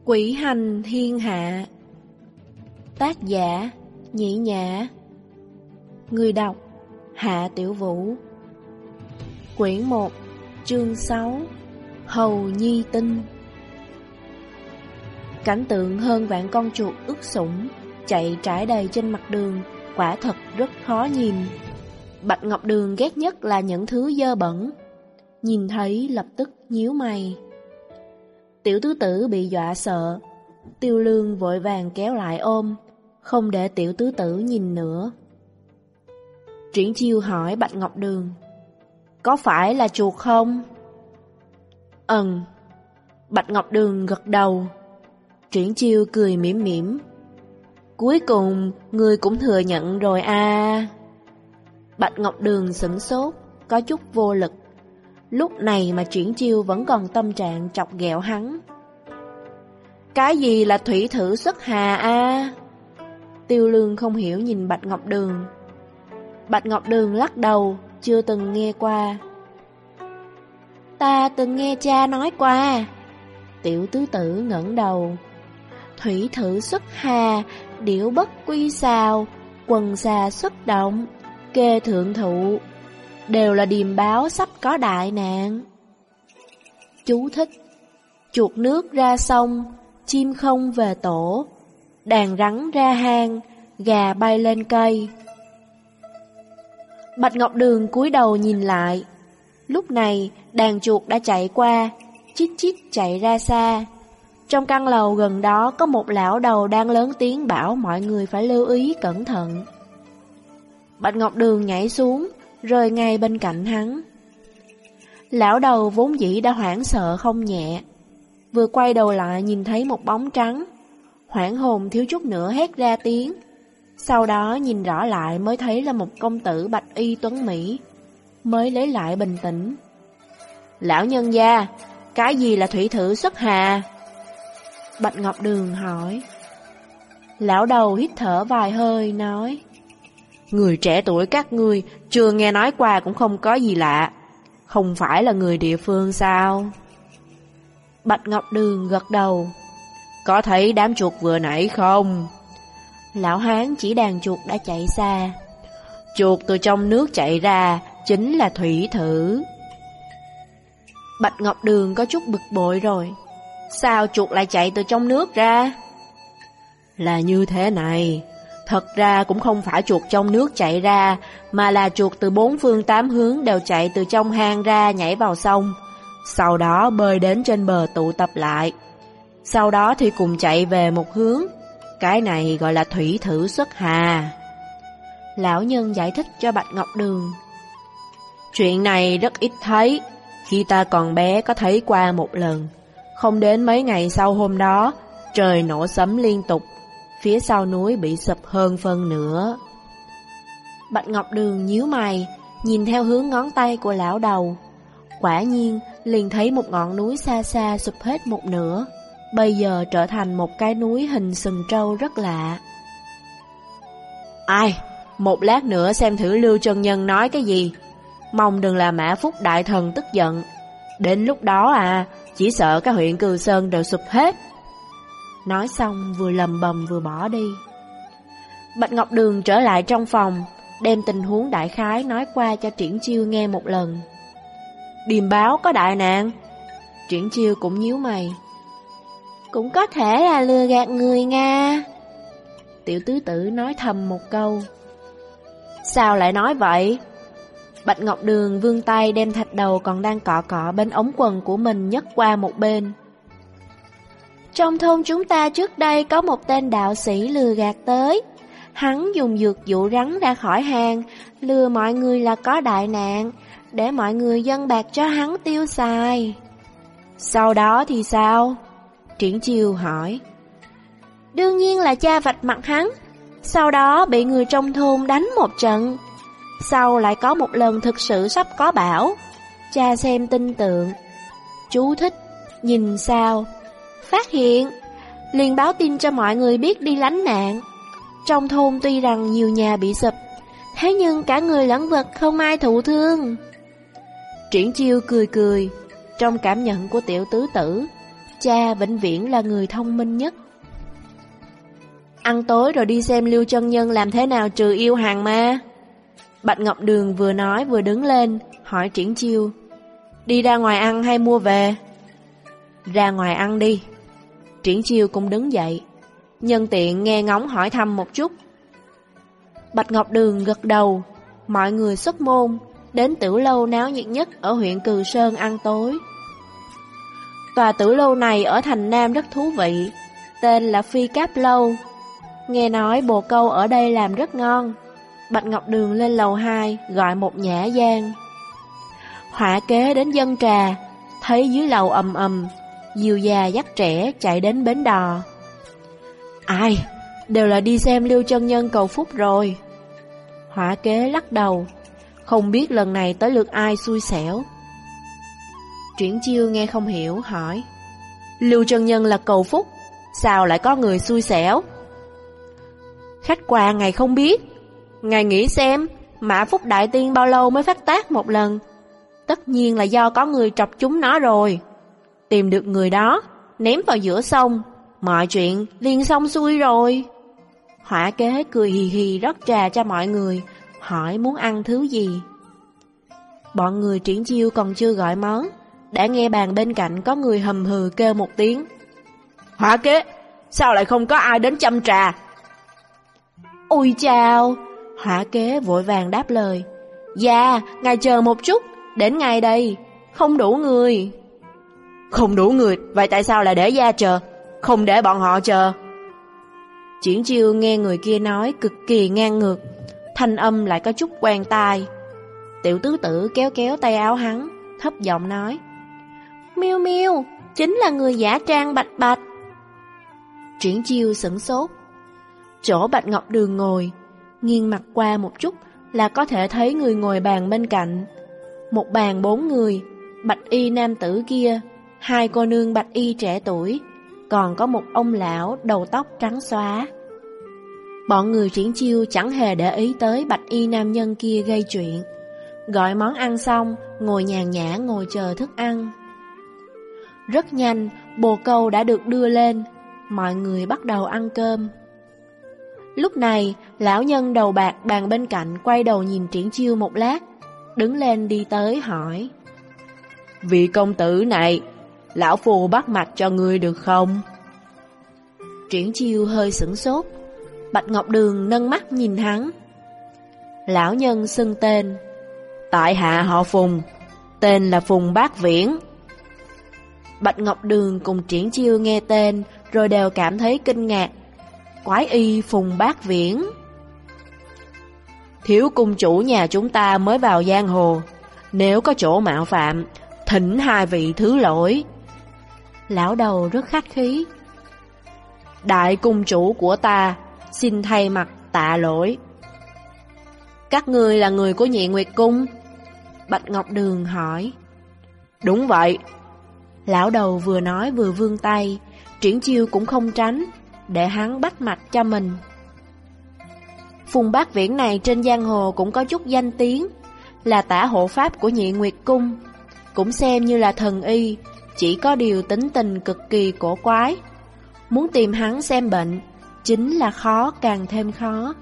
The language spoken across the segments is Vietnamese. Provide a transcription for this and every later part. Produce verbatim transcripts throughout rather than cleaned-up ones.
Quỷ hành thiên hạ. Tác giả Nhĩ Nhã. Người đọc Hạ Tiểu Vũ. Quyển một, chương sáu, Hầu Nhi Tinh. Cảnh tượng hơn vạn con chuột ướt sũng chạy trải đầy trên mặt đường, quả thật rất khó nhìn. Bạch Ngọc Đường ghét nhất là những thứ dơ bẩn. Nhìn thấy lập tức nhíu mày. Tiểu tứ tử bị dọa sợ, Tiêu Lương vội vàng kéo lại ôm, không để tiểu tứ tử nhìn nữa. Triển Chiêu hỏi Bạch Ngọc Đường, có phải là chuột không? Ừm. Bạch Ngọc Đường gật đầu. Triển Chiêu cười mỉm mỉm. Cuối cùng ngươi cũng thừa nhận rồi à. Bạch Ngọc Đường sửng sốt, có chút vô lực. Lúc này mà Triển Chiêu vẫn còn tâm trạng chọc ghẹo hắn. Cái gì là thủy thử xuất hà a? Tiêu Lương không hiểu nhìn Bạch Ngọc Đường. Bạch Ngọc Đường lắc đầu, chưa từng nghe qua. Ta từng nghe cha nói qua. Tiểu tứ tử ngẩng đầu. Thủy thử xuất hà, điểu bất quy xào, quần xà xuất động, kê thượng thụ, đều là điềm báo sắp có đại nạn. Chú thích: chuột nước ra sông, chim không về tổ, đàn rắn ra hang, gà bay lên cây. Bạch Ngọc Đường cúi đầu nhìn lại. Lúc này đàn chuột đã chạy qua, chít chít chạy ra xa. Trong căn lầu gần đó có một lão đầu đang lớn tiếng bảo mọi người phải lưu ý cẩn thận. Bạch Ngọc Đường nhảy xuống, rơi ngay bên cạnh hắn. Lão đầu vốn dĩ đã hoảng sợ không nhẹ, vừa quay đầu lại nhìn thấy một bóng trắng, hoảng hồn thiếu chút nữa hét ra tiếng. Sau đó nhìn rõ lại mới thấy là một công tử bạch y tuấn mỹ, mới lấy lại bình tĩnh. Lão nhân gia, cái gì là thủy thử xuất hà? Bạch Ngọc Đường hỏi. Lão đầu hít thở vài hơi nói, người trẻ tuổi các ngươi chưa nghe nói qua cũng không có gì lạ. Không phải là người địa phương sao? Bạch Ngọc Đường gật đầu. Có thấy đám chuột vừa nãy không? Lão hán chỉ đàn chuột đã chạy xa. Chuột từ trong nước chạy ra chính là thủy thử. Bạch Ngọc Đường có chút bực bội rồi. Sao chuột lại chạy từ trong nước ra? Là như thế này. Thật ra cũng không phải chuột trong nước chạy ra, mà là chuột từ bốn phương tám hướng đều chạy từ trong hang ra nhảy vào sông. Sau đó bơi đến trên bờ tụ tập lại. Sau đó thì cùng chạy về một hướng. Cái này gọi là thủy thử xuất hà. Lão nhân giải thích cho Bạch Ngọc Đường. Chuyện này rất ít thấy. Khi ta còn bé có thấy qua một lần. Không đến mấy ngày sau hôm đó, trời nổ sấm liên tục. Phía sau núi bị sụp hơn phân nữa. Bạch Ngọc Đường nhíu mày, nhìn theo hướng ngón tay của lão đầu. Quả nhiên, liền thấy một ngọn núi xa xa sụp hết một nửa. Bây giờ trở thành một cái núi hình sừng trâu rất lạ. Ai? Một lát nữa xem thử Lưu chân nhân nói cái gì. Mong đừng là Mã Phúc đại thần tức giận. Đến lúc đó à, chỉ sợ các huyện Cừ Sơn đều sụp hết. Nói xong vừa lầm bầm vừa bỏ đi. Bạch Ngọc Đường trở lại trong phòng, đem tình huống đại khái nói qua cho Triển Chiêu nghe một lần. Điềm báo có đại nạn. Triển Chiêu cũng nhíu mày. Cũng có thể là lừa gạt người Nga. Tiểu tứ tử nói thầm một câu. Sao lại nói vậy? Bạch Ngọc Đường vươn tay đem thạch đầu còn đang cọ cọ bên ống quần của mình nhấc qua một bên. Trong thôn chúng ta trước đây có một tên đạo sĩ lừa gạt tới. Hắn dùng dược dụ rắn ra khỏi hang, lừa mọi người là có đại nạn, để mọi người dâng bạc cho hắn tiêu xài. Sau đó thì sao? Triển Chiêu hỏi. Đương nhiên là cha vạch mặt hắn, sau đó bị người trong thôn đánh một trận. Sau lại có một lần thực sự sắp có bão, cha xem tin tượng. Chú thích, nhìn sao? Phát hiện, liền báo tin cho mọi người biết đi lánh nạn. Trong thôn tuy rằng nhiều nhà bị sụp, thế nhưng cả người lẫn vật không ai thụ thương. Triển Chiêu cười cười. Trong cảm nhận của tiểu tứ tử, cha vĩnh viễn là người thông minh nhất. Ăn tối rồi đi xem Lưu chân nhân làm thế nào trừ yêu hàng ma. Bạch Ngọc Đường vừa nói vừa đứng lên, hỏi Triển Chiêu, đi ra ngoài ăn hay mua về? Ra ngoài ăn đi. Triển Chiêu cũng đứng dậy, nhân tiện nghe ngóng hỏi thăm một chút. Bạch Ngọc Đường gật đầu, mọi người xuất môn, đến tử lâu náo nhiệt nhất ở huyện Cừ Sơn ăn tối. Tòa tử lâu này ở thành Nam rất thú vị, tên là Phi Cáp Lâu. Nghe nói bồ câu ở đây làm rất ngon. Bạch Ngọc Đường lên lầu hai gọi một nhã gian. Họa kế đến dân trà, thấy dưới lầu ầm ầm, dìu già dắt trẻ chạy đến bến đò. Ai, đều là đi xem Lưu chân nhân cầu phúc rồi. Họa kế lắc đầu, không biết lần này tới lượt ai xui xẻo. Triển Chiêu nghe không hiểu, hỏi, Lưu chân nhân là cầu phúc, sao lại có người xui xẻo? Khách qua ngài không biết. Ngài nghĩ xem, Mã Phúc Đại Tiên bao lâu mới phát tác một lần? Tất nhiên là do có người trọc chúng nó rồi. Tìm được người đó, ném vào giữa sông, mọi chuyện liền xong xuôi rồi. Họa kế cười hì hì rót trà cho mọi người, hỏi muốn ăn thứ gì. Bọn người Triển Chiêu còn chưa gọi món, đã nghe bàn bên cạnh có người hầm hừ kêu một tiếng, Họa kế, sao lại không có ai đến chăm trà? Ôi chào! Họa kế vội vàng đáp lời, dạ, ngài chờ một chút, đến ngay đây, không đủ người. Không đủ người, vậy tại sao lại để gia chờ, không để bọn họ chờ? Triển Chiêu nghe người kia nói cực kỳ ngang ngược, thanh âm lại có chút quen tai. Tiểu tứ tử kéo kéo tay áo hắn, thấp giọng nói, Miêu Miêu, chính là người giả trang Bạch Bạch. Triển Chiêu sửng sốt. Chỗ Bạch Ngọc Đường ngồi, nghiêng mặt qua một chút là có thể thấy người ngồi bàn bên cạnh. Một bàn bốn người, bạch y nam tử kia, hai cô nương bạch y trẻ tuổi, còn có một ông lão đầu tóc trắng xóa. Bọn người Triển Chiêu chẳng hề để ý tới bạch y nam nhân kia gây chuyện. Gọi món ăn xong, ngồi nhàn nhã ngồi chờ thức ăn. Rất nhanh, bồ câu đã được đưa lên, mọi người bắt đầu ăn cơm. Lúc này, lão nhân đầu bạc bàn bên cạnh quay đầu nhìn Triển Chiêu một lát, đứng lên đi tới hỏi, vị công tử này, lão phù bắt mạch cho ngươi được không? Triển Chiêu hơi sửng sốt. Bạch Ngọc Đường nâng mắt nhìn hắn. Lão nhân xưng tên, tại hạ họ Phùng, tên là Phùng Bác Viễn. Bạch Ngọc Đường cùng Triển Chiêu nghe tên rồi đều cảm thấy kinh ngạc. Quái y Phùng Bác Viễn. Thiếu cung chủ nhà chúng ta mới vào giang hồ, nếu có chỗ mạo phạm, thỉnh hai vị thứ lỗi. Lão đầu rất khách khí. Đại cung chủ của ta, xin thay mặt tạ lỗi. Các ngươi là người của Nhị Nguyệt Cung? Bạch Ngọc Đường hỏi. Đúng vậy. Lão đầu vừa nói vừa vươn tay, Triển Chiêu cũng không tránh, để hắn bắt mạch cho mình. Phùng Bác Viễn này trên giang hồ cũng có chút danh tiếng, là tả hộ pháp của Nhị Nguyệt Cung, cũng xem như là thần y, chỉ có điều tính tình cực kỳ cổ quái. Muốn tìm hắn xem bệnh, chính là khó càng thêm khó.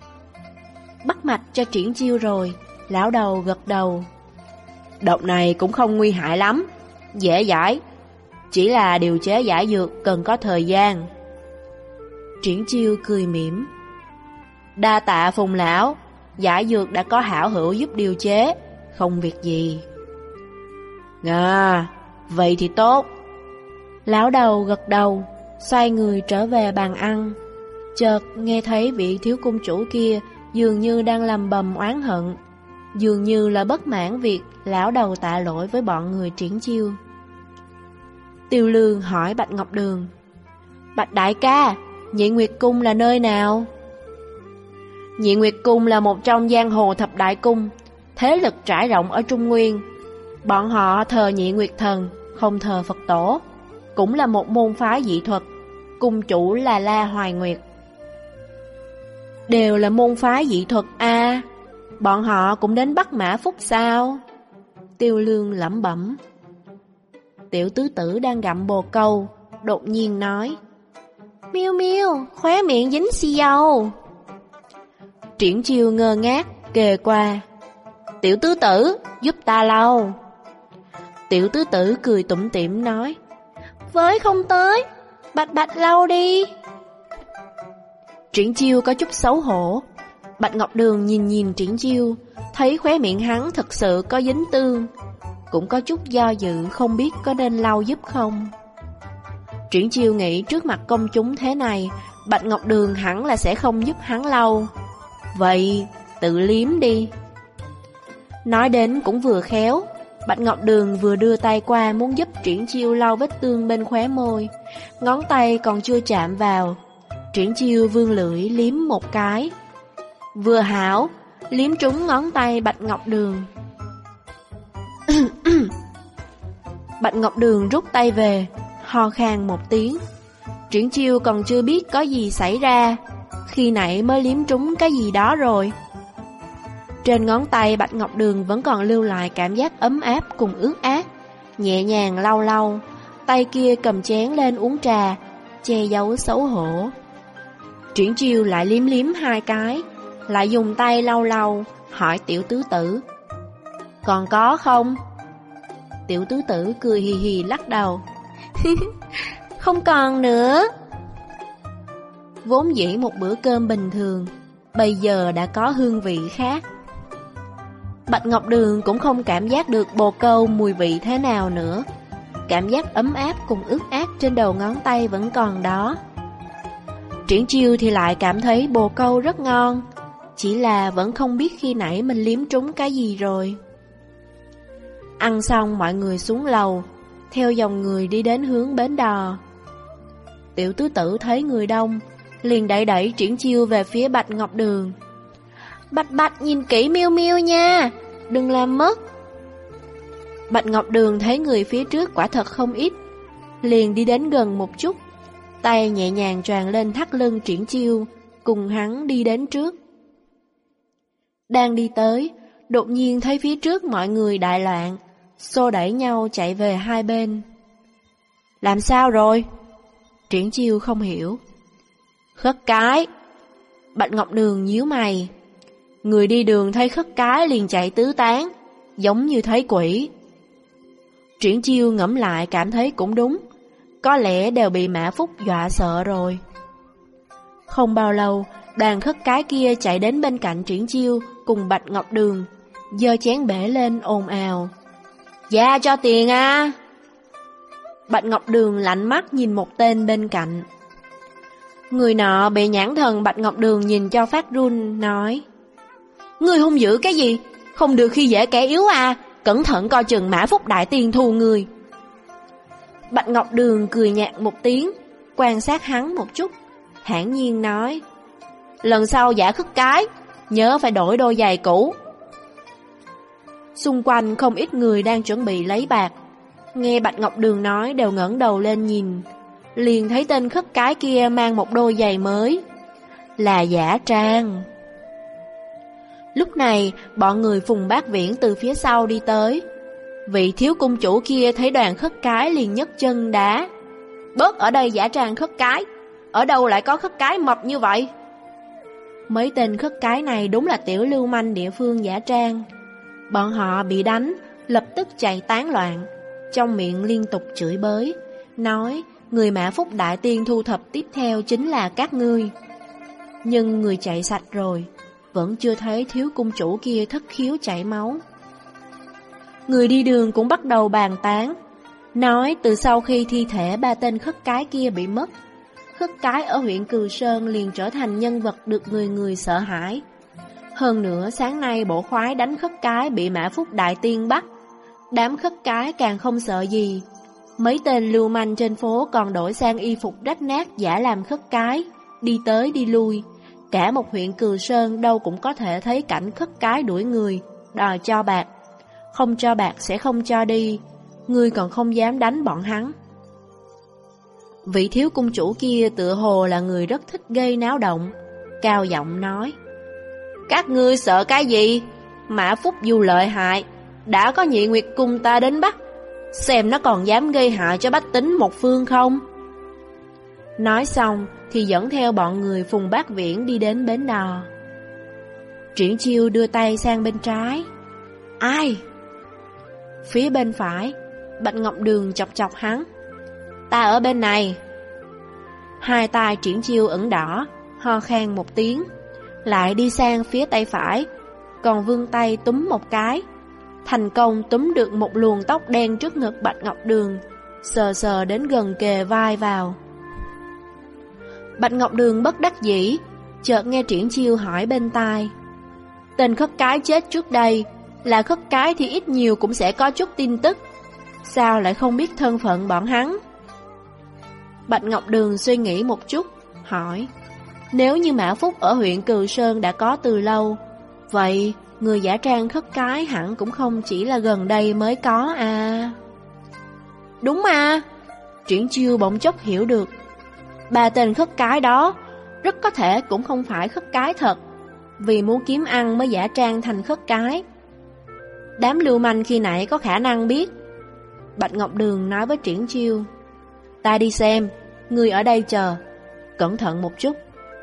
Bắt mạch cho Triển Chiêu rồi, lão đầu gật đầu. Độc này cũng không nguy hại lắm, dễ giải, chỉ là điều chế giải dược cần có thời gian. Triển Chiêu cười mỉm. Đa tạ Phùng lão, giải dược đã có hảo hữu giúp điều chế, không việc gì. À, vậy thì tốt. Lão đầu gật đầu, xoay người trở về bàn ăn. Chợt nghe thấy vị thiếu cung chủ kia dường như đang lầm bầm oán hận, dường như là bất mãn việc lão đầu tạ lỗi với bọn người Triển Chiêu. Tiêu Lương hỏi Bạch Ngọc Đường, Bạch đại ca, Nhị Nguyệt Cung là nơi nào? Nhị Nguyệt Cung là một trong giang hồ thập đại cung, thế lực trải rộng ở Trung Nguyên. Bọn họ thờ Nhị Nguyệt Thần, không thờ Phật tổ, cũng là một môn phái dị thuật, cung chủ là La Hoài Nguyệt. Đều là môn phái dị thuật a à, bọn họ cũng đến bắt Mã Phúc sao? Tiêu Lương lẩm bẩm. Tiểu tứ tử đang gặm bồ câu, đột nhiên nói: Miêu Miêu, khóe miệng dính xì dầu. Triển Chiêu ngơ ngác kề qua: Tiểu tứ tử, giúp ta lau. Tiểu tứ tử cười tủm tỉm nói: Với không tới, Bạch Bạch lau đi. Triển Chiêu có chút xấu hổ. Bạch Ngọc Đường nhìn nhìn Triển Chiêu, thấy khóe miệng hắn thật sự có dính tương, cũng có chút do dự không biết có nên lau giúp không. Triển Chiêu nghĩ trước mặt công chúng thế này, Bạch Ngọc Đường hẳn là sẽ không giúp hắn lau. Vậy tự liếm đi. Nói đến cũng vừa khéo, Bạch Ngọc Đường vừa đưa tay qua muốn giúp Triển Chiêu lau vết tương bên khóe môi, ngón tay còn chưa chạm vào. Triển Chiêu vươn lưỡi liếm một cái, vừa hảo, liếm trúng ngón tay Bạch Ngọc Đường. Bạch Ngọc Đường rút tay về, ho khan một tiếng. Triển Chiêu còn chưa biết có gì xảy ra, khi nãy mới liếm trúng cái gì đó rồi. Trên ngón tay Bạch Ngọc Đường vẫn còn lưu lại cảm giác ấm áp cùng ướt át. Nhẹ nhàng lau lau, tay kia cầm chén lên uống trà, che giấu xấu hổ. Triển Chiêu lại liếm liếm hai cái, lại dùng tay lau lau, hỏi Tiểu tứ tử: Còn có không? Tiểu tứ tử cười hì hì lắc đầu: Không còn nữa. Vốn dĩ một bữa cơm bình thường, bây giờ đã có hương vị khác. Bạch Ngọc Đường cũng không cảm giác được bồ câu mùi vị thế nào nữa. Cảm giác ấm áp cùng ướt át trên đầu ngón tay vẫn còn đó. Triển Chiêu thì lại cảm thấy bồ câu rất ngon, chỉ là vẫn không biết khi nãy mình liếm trúng cái gì rồi. Ăn xong mọi người xuống lầu, theo dòng người đi đến hướng bến đò. Tiểu tứ tử thấy người đông, liền đẩy đẩy Triển Chiêu về phía Bạch Ngọc Đường: Bạch Bạch nhìn kỹ Miêu Miêu nha, đừng làm mất. Bạch Ngọc Đường thấy người phía trước quả thật không ít, liền đi đến gần một chút, tay nhẹ nhàng choàng lên thắt lưng Triển Chiêu, cùng hắn đi đến trước. Đang đi tới, đột nhiên thấy phía trước mọi người đại loạn, xô đẩy nhau chạy về hai bên. Làm sao rồi? Triển Chiêu không hiểu. Khất cái. Bạch Ngọc Đường nhíu mày. Người đi đường thấy khất cái liền chạy tứ tán, giống như thấy quỷ. Triển Chiêu ngẫm lại cảm thấy cũng đúng, có lẽ đều bị Mã Phúc dọa sợ rồi. Không bao lâu, đoàn khất cái kia chạy đến bên cạnh Triển Chiêu cùng Bạch Ngọc Đường, giơ chén bể lên ồn ào: Dạ cho tiền à. Bạch Ngọc Đường lạnh mắt nhìn một tên bên cạnh. Người nọ bị nhãn thần Bạch Ngọc Đường nhìn cho phát run, nói: Ngươi hung dữ cái gì? Không được khi dễ kẻ yếu à, cẩn thận coi chừng Mã Phúc đại tiên thù người. Bạch Ngọc Đường cười nhạt một tiếng, quan sát hắn một chút, thản nhiên nói: Lần sau giả khất cái, nhớ phải đổi đôi giày cũ. Xung quanh không ít người đang chuẩn bị lấy bạc, nghe Bạch Ngọc Đường nói đều ngẩng đầu lên nhìn, liền thấy tên khất cái kia mang một đôi giày mới, là Giả Trang. Lúc này, bọn người Phùng Bác Viễn từ phía sau đi tới. Vị thiếu cung chủ kia thấy đoàn khất cái liền nhấc chân đá: Bớt ở đây Giả Trang khất cái, ở đâu lại có khất cái mập như vậy? Mấy tên khất cái này đúng là tiểu lưu manh địa phương Giả Trang. Bọn họ bị đánh, lập tức chạy tán loạn, trong miệng liên tục chửi bới, nói người Mã Phúc đại tiên thu thập tiếp theo chính là các ngươi. Nhưng người chạy sạch rồi, vẫn chưa thấy thiếu cung chủ kia thất khiếu chảy máu. Người đi đường cũng bắt đầu bàn tán, nói từ sau khi thi thể ba tên khất cái kia bị mất, khất cái ở huyện Cừ Sơn liền trở thành nhân vật được người người sợ hãi. Hơn nữa sáng nay bộ khoái đánh khất cái bị Mã Phúc đại tiên bắt, đám khất cái càng không sợ gì. Mấy tên lưu manh trên phố còn đổi sang y phục rách nát giả làm khất cái, đi tới đi lui. Cả một huyện Cừ Sơn đâu cũng có thể thấy cảnh khất cái đuổi người, đòi cho bạc. Không cho bạc sẽ không cho đi, ngươi còn không dám đánh bọn hắn. Vị thiếu cung chủ kia tựa hồ là người rất thích gây náo động, cao giọng nói: Các ngươi sợ cái gì? Mã Phúc dù lợi hại, đã có Nhị Nguyệt cung ta đến bắt, xem nó còn dám gây hại cho bách tính một phương không. Nói xong thì dẫn theo bọn người Phùng Bác Viễn đi đến bến đò. Triển Chiêu đưa tay sang bên trái. Ai? Phía bên phải, Bạch Ngọc Đường chọc chọc hắn. Ta ở bên này. Hai tay Triển Chiêu ửng đỏ, ho khan một tiếng, lại đi sang phía tay phải, còn vươn tay túm một cái, thành công túm được một luồng tóc đen trước ngực Bạch Ngọc Đường, sờ sờ đến gần kề vai vào. Bạch Ngọc Đường bất đắc dĩ, chợt nghe Triển Chiêu hỏi bên tai. Tên khất cái chết trước đây, là khất cái thì ít nhiều cũng sẽ có chút tin tức, sao lại không biết thân phận bọn hắn? Bạch Ngọc Đường suy nghĩ một chút, hỏi. Nếu như Mã Phúc ở huyện Cừ Sơn đã có từ lâu, vậy người giả trang khất cái hẳn cũng không chỉ là gần đây mới có à? Đúng à? Triển Chiêu bỗng chốc hiểu được. Ba tên khất cái đó rất có thể cũng không phải khất cái thật, vì muốn kiếm ăn mới giả trang thành khất cái. Đám lưu manh khi nãy có khả năng biết. Bạch Ngọc Đường nói với Triển Chiêu. Ta đi xem, người ở đây chờ, cẩn thận một chút.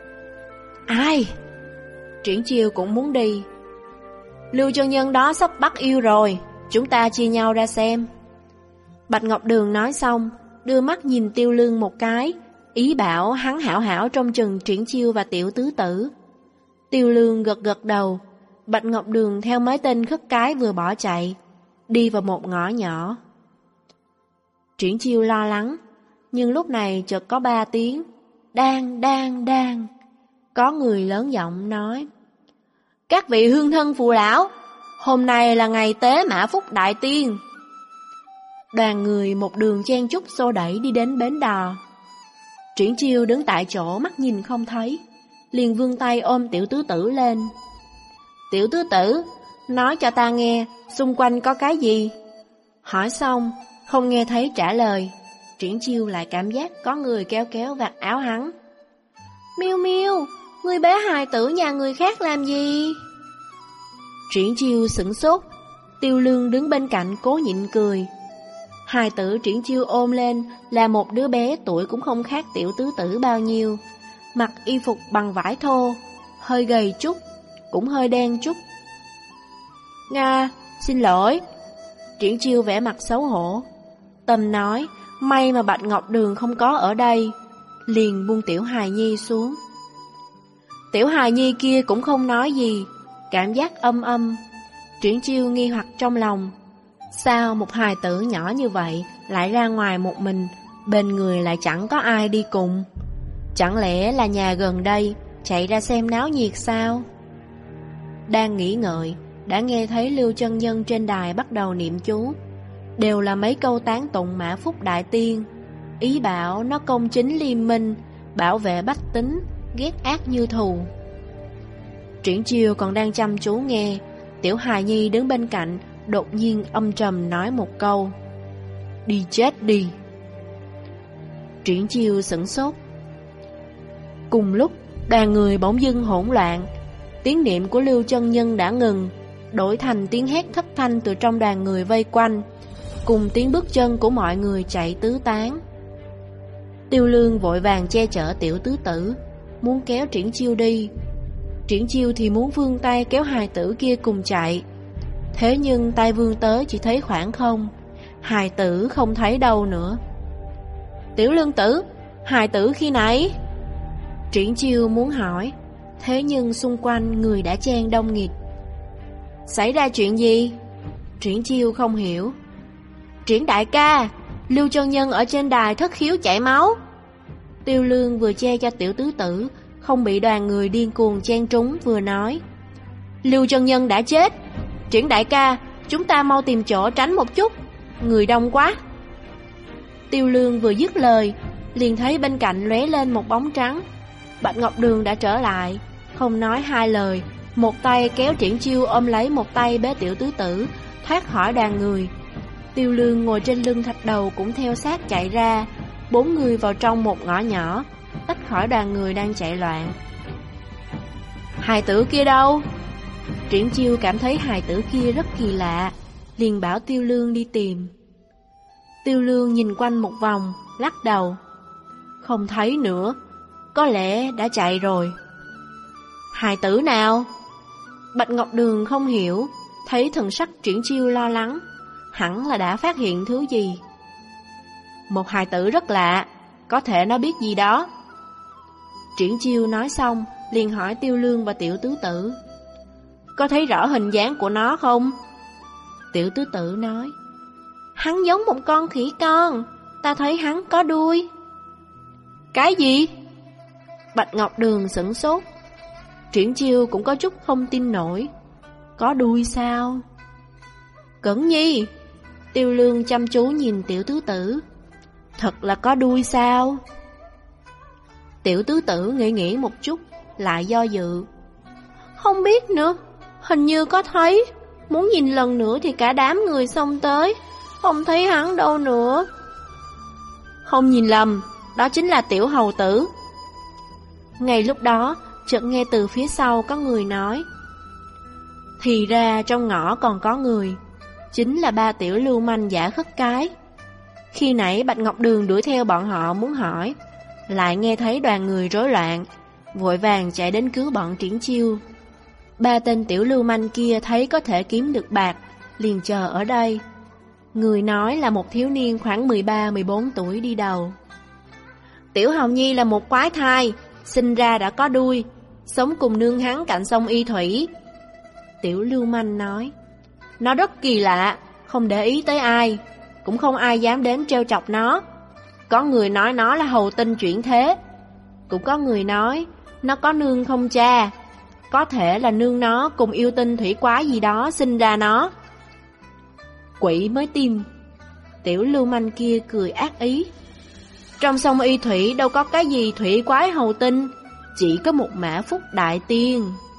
Ai? Triển Chiêu cũng muốn đi. Lưu chân nhân đó sắp bắt yêu rồi, chúng ta chia nhau ra xem. Bạch Ngọc Đường nói xong, đưa mắt nhìn Tiêu Lương một cái, ý bảo hắn hảo hảo trông chừng Triển Chiêu và Tiểu Tứ Tử. Tiêu Lương gật gật đầu. Bạch Ngọc Đường theo mấy tên khất cái vừa bỏ chạy, đi vào một ngõ nhỏ. Triển Chiêu lo lắng, nhưng lúc này chợt có ba tiếng đang đang đang. Có người lớn giọng nói. Các vị hương thân phụ lão, hôm nay là ngày tế Mã Phúc Đại Tiên. Đoàn người một đường chen chúc xô đẩy đi đến bến đò. Triển Chiêu đứng tại chỗ mắt nhìn không thấy, liền vươn tay ôm Tiểu Tứ Tử lên. Tiểu Tứ Tử, nói cho ta nghe, xung quanh có cái gì? Hỏi xong, không nghe thấy trả lời, Triển Chiêu lại cảm giác có người kéo kéo vạt áo hắn. Miêu Miêu, người bé hài tử nhà người khác làm gì? Triển Chiêu sửng sốt. Tiêu Lương đứng bên cạnh cố nhịn cười. Hài tử Triển Chiêu ôm lên là một đứa bé tuổi cũng không khác Tiểu Tứ Tử bao nhiêu, mặc y phục bằng vải thô, hơi gầy chút, cũng hơi đen chút. Nga, xin lỗi. Triển Chiêu vẻ mặt xấu hổ. Tâm nói, may mà Bạch Ngọc Đường không có ở đây, liền buông Tiểu Hài Nhi xuống. Tiểu Hài Nhi kia cũng không nói gì, cảm giác âm âm. Triển Chiêu nghi hoặc trong lòng, sao một hài tử nhỏ như vậy lại ra ngoài một mình, bên người lại chẳng có ai đi cùng? Chẳng lẽ là nhà gần đây chạy ra xem náo nhiệt sao? Đang nghĩ ngợi, đã nghe thấy Lưu chân nhân trên đài bắt đầu niệm chú, đều là mấy câu tán tụng Mã Phúc Đại Tiên, ý bảo nó công chính liêm minh, bảo vệ bách tính, ghét ác như thù. Triển Chiêu còn đang chăm chú nghe, Tiểu Hài Nhi đứng bên cạnh đột nhiên âm trầm nói một câu. Đi chết đi. Triển Chiêu sửng sốt. Cùng lúc, đoàn người bỗng dưng hỗn loạn, tiếng niệm của Lưu chân nhân đã ngừng, đổi thành tiếng hét thất thanh từ trong đoàn người vây quanh, cùng tiếng bước chân của mọi người chạy tứ tán. Tiêu Lương vội vàng che chở Tiểu Tứ Tử, muốn kéo Triển Chiêu đi. Triển Chiêu thì muốn vươn tay kéo hài tử kia cùng chạy, thế nhưng tay vươn tới chỉ thấy khoảng không, hài tử không thấy đâu nữa. Tiểu Lương tử, hài tử khi nãy? Triển Chiêu muốn hỏi, thế nhưng xung quanh người đã chen đông nghịt. Xảy ra chuyện gì? Triển Chiêu không hiểu. Triển đại ca, Lưu chân nhân ở trên đài thất khiếu chảy máu. Tiêu Lương vừa che cho Tiểu Tứ Tử không bị đoàn người điên cuồng chen trúng, vừa nói. Lưu chân nhân đã chết. Triển đại ca, chúng ta mau tìm chỗ tránh một chút, người đông quá. Tiêu Lương vừa dứt lời, liền thấy bên cạnh lóe lên một bóng trắng. Bạch Ngọc Đường đã trở lại, không nói hai lời, một tay kéo Triển Chiêu ôm lấy một tay bế Tiểu Tứ Tử, thoát khỏi đoàn người. Tiêu Lương ngồi trên lưng thạch đầu cũng theo sát chạy ra, bốn người vào trong một ngõ nhỏ, tách khỏi đoàn người đang chạy loạn. Hài tử kia đâu? Triển Chiêu cảm thấy hài tử kia rất kỳ lạ, liền bảo Tiêu Lương đi tìm. Tiêu Lương nhìn quanh một vòng, lắc đầu. Không thấy nữa, có lẽ đã chạy rồi. Hài tử nào? Bạch Ngọc Đường không hiểu, thấy thần sắc Triển Chiêu lo lắng, hẳn là đã phát hiện thứ gì. Một hài tử rất lạ, có thể nó biết gì đó. Triển Chiêu nói xong, liền hỏi Tiêu Lương và Tiểu Tứ Tử. Có thấy rõ hình dáng của nó không? Tiểu Tứ Tử nói. Hắn giống một con khỉ con, ta thấy hắn có đuôi. Cái gì? Bạch Ngọc Đường sửng sốt. Triển Chiêu cũng có chút không tin nổi. Có đuôi sao? Cẩn Nhi. Tiêu Lương chăm chú nhìn Tiểu Tứ Tử. Thật là có đuôi sao? Tiểu Tứ Tử nghĩ nghĩ một chút, lại do dự. Không biết nữa, hình như có thấy. Muốn nhìn lần nữa thì cả đám người xông tới, không thấy hắn đâu nữa. Không nhìn lầm, đó chính là Tiểu Hầu Tử. Ngay lúc đó, chợt nghe từ phía sau có người nói. Thì ra trong ngõ còn có người, chính là ba tiểu lưu manh giả khất cái. Khi nãy Bạch Ngọc Đường đuổi theo bọn họ muốn hỏi, lại nghe thấy đoàn người rối loạn, vội vàng chạy đến cứu bọn Triển Chiêu. Ba tên tiểu lưu manh kia thấy có thể kiếm được bạc, liền chờ ở đây. Người nói là một thiếu niên khoảng mười ba mười bốn tuổi đi đầu. Tiểu Hầu Nhi là một quái thai, sinh ra đã có đuôi, sống cùng nương hắn cạnh sông Y Thủy. Tiểu lưu manh nói. Nó rất kỳ lạ, không để ý tới ai, cũng không ai dám đến trêu chọc nó. Có người nói nó là hầu tinh chuyển thế, cũng có người nói nó có nương không cha, có thể là nương nó cùng yêu tinh thủy quái gì đó sinh ra nó. Quỷ mới tin. Tiểu lưu manh kia cười ác ý. Trong sông Y Thủy đâu có cái gì thủy quái hầu tinh, chỉ có một mã phúc đại tiên.